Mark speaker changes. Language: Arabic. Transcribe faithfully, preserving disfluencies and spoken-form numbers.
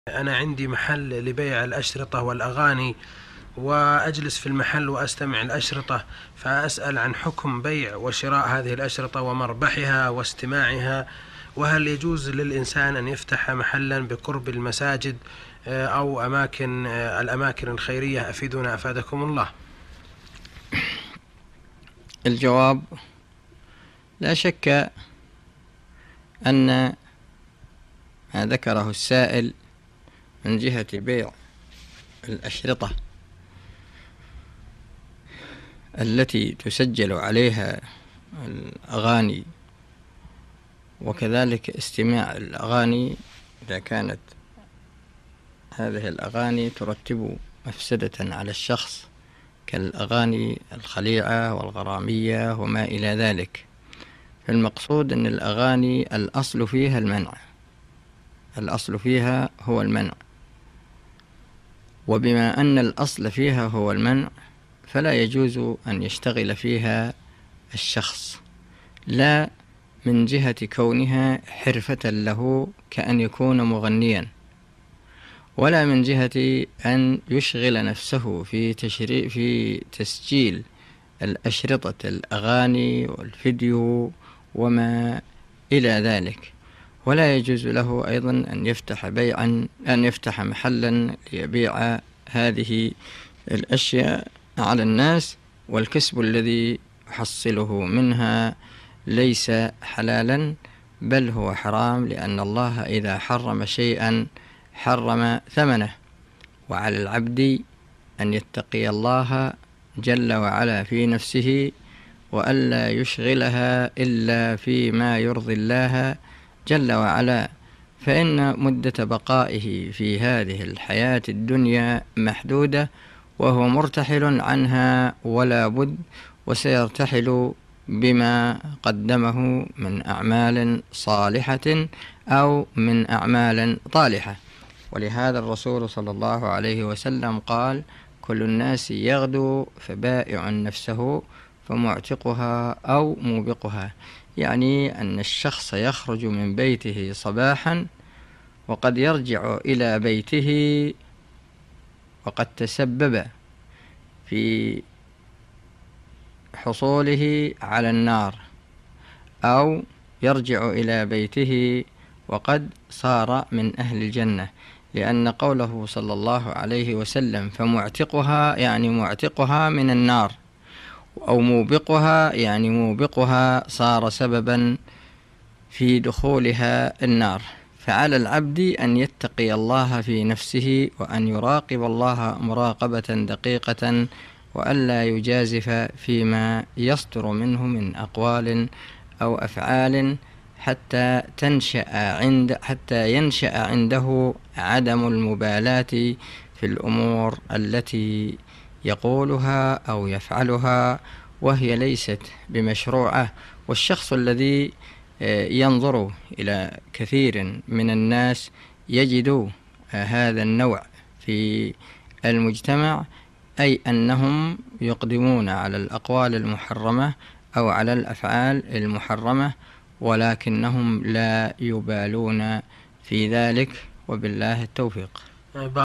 Speaker 1: أنا عندي محل لبيع الأشرطة والأغاني، وأجلس في المحل وأستمع الأشرطة، فأسأل عن حكم بيع وشراء هذه الأشرطة ومربحها واستماعها، وهل يجوز للإنسان أن يفتح محلا بقرب المساجد أو أماكن الأماكن الخيرية؟ أفيدونا أفادكم الله.
Speaker 2: الجواب: لا شك أن ما ذكره السائل من جهة بيع الأشرطة التي تسجل عليها الأغاني، وكذلك استماع الأغاني إذا كانت هذه الأغاني ترتب مفسدة على الشخص كالأغاني الخليعة والغرامية وما إلى ذلك. فالمقصود أن الأغاني الأصل فيها المنع، الأصل فيها هو المنع، وبما أن الأصل فيها هو المنع فلا يجوز أن يشتغل فيها الشخص، لا من جهة كونها حرفة له كأن يكون مغنيا، ولا من جهة أن يشغل نفسه في تشريع في تسجيل الأشرطة الأغاني والفيديو وما إلى ذلك. ولا يجوز له أيضا أن يفتح بيعا أن يفتح محلا ليبيع هذه الأشياء على الناس، والكسب الذي يحصله منها ليس حلالا بل هو حرام، لأن الله إذا حرم شيئا حرم ثمنه، وعلى العبد أن يتقي الله جل وعلا في نفسه وألا يشغلها إلا فيما يرضي الله جل وعلا، فإن مدة بقائه في هذه الحياة الدنيا محدودة، وهو مرتحل عنها ولا بد، وسيرتحل بما قدمه من أعمال صالحة أو من أعمال طالحة. ولهذا الرسول صلى الله عليه وسلم قال: كل الناس يغدو فبائع نفسه فمعتقها أو موبقها، يعني أن الشخص يخرج من بيته صباحا وقد يرجع إلى بيته وقد تسبب في حصوله على النار، أو يرجع إلى بيته وقد صار من أهل الجنة، لأن قوله صلى الله عليه وسلم فمعتقها يعني معتقها من النار، أو موبقها يعني موبقها صار سببا في دخولها النار. فعلى العبد أن يتقي الله في نفسه، وأن يراقب الله مراقبة دقيقة، وألا يجازف فيما يصدر منه من أقوال أو أفعال حتى تنشأ عند حتى ينشأ عنده عدم المبالاة في الأمور التي يقولها أو يفعلها وهي ليست بمشروعة. والشخص الذي ينظر إلى كثير من الناس يجد هذا النوع في المجتمع، أي أنهم يقدمون على الأقوال المحرمة أو على الأفعال المحرمة، ولكنهم لا يبالون في ذلك، وبالله التوفيق.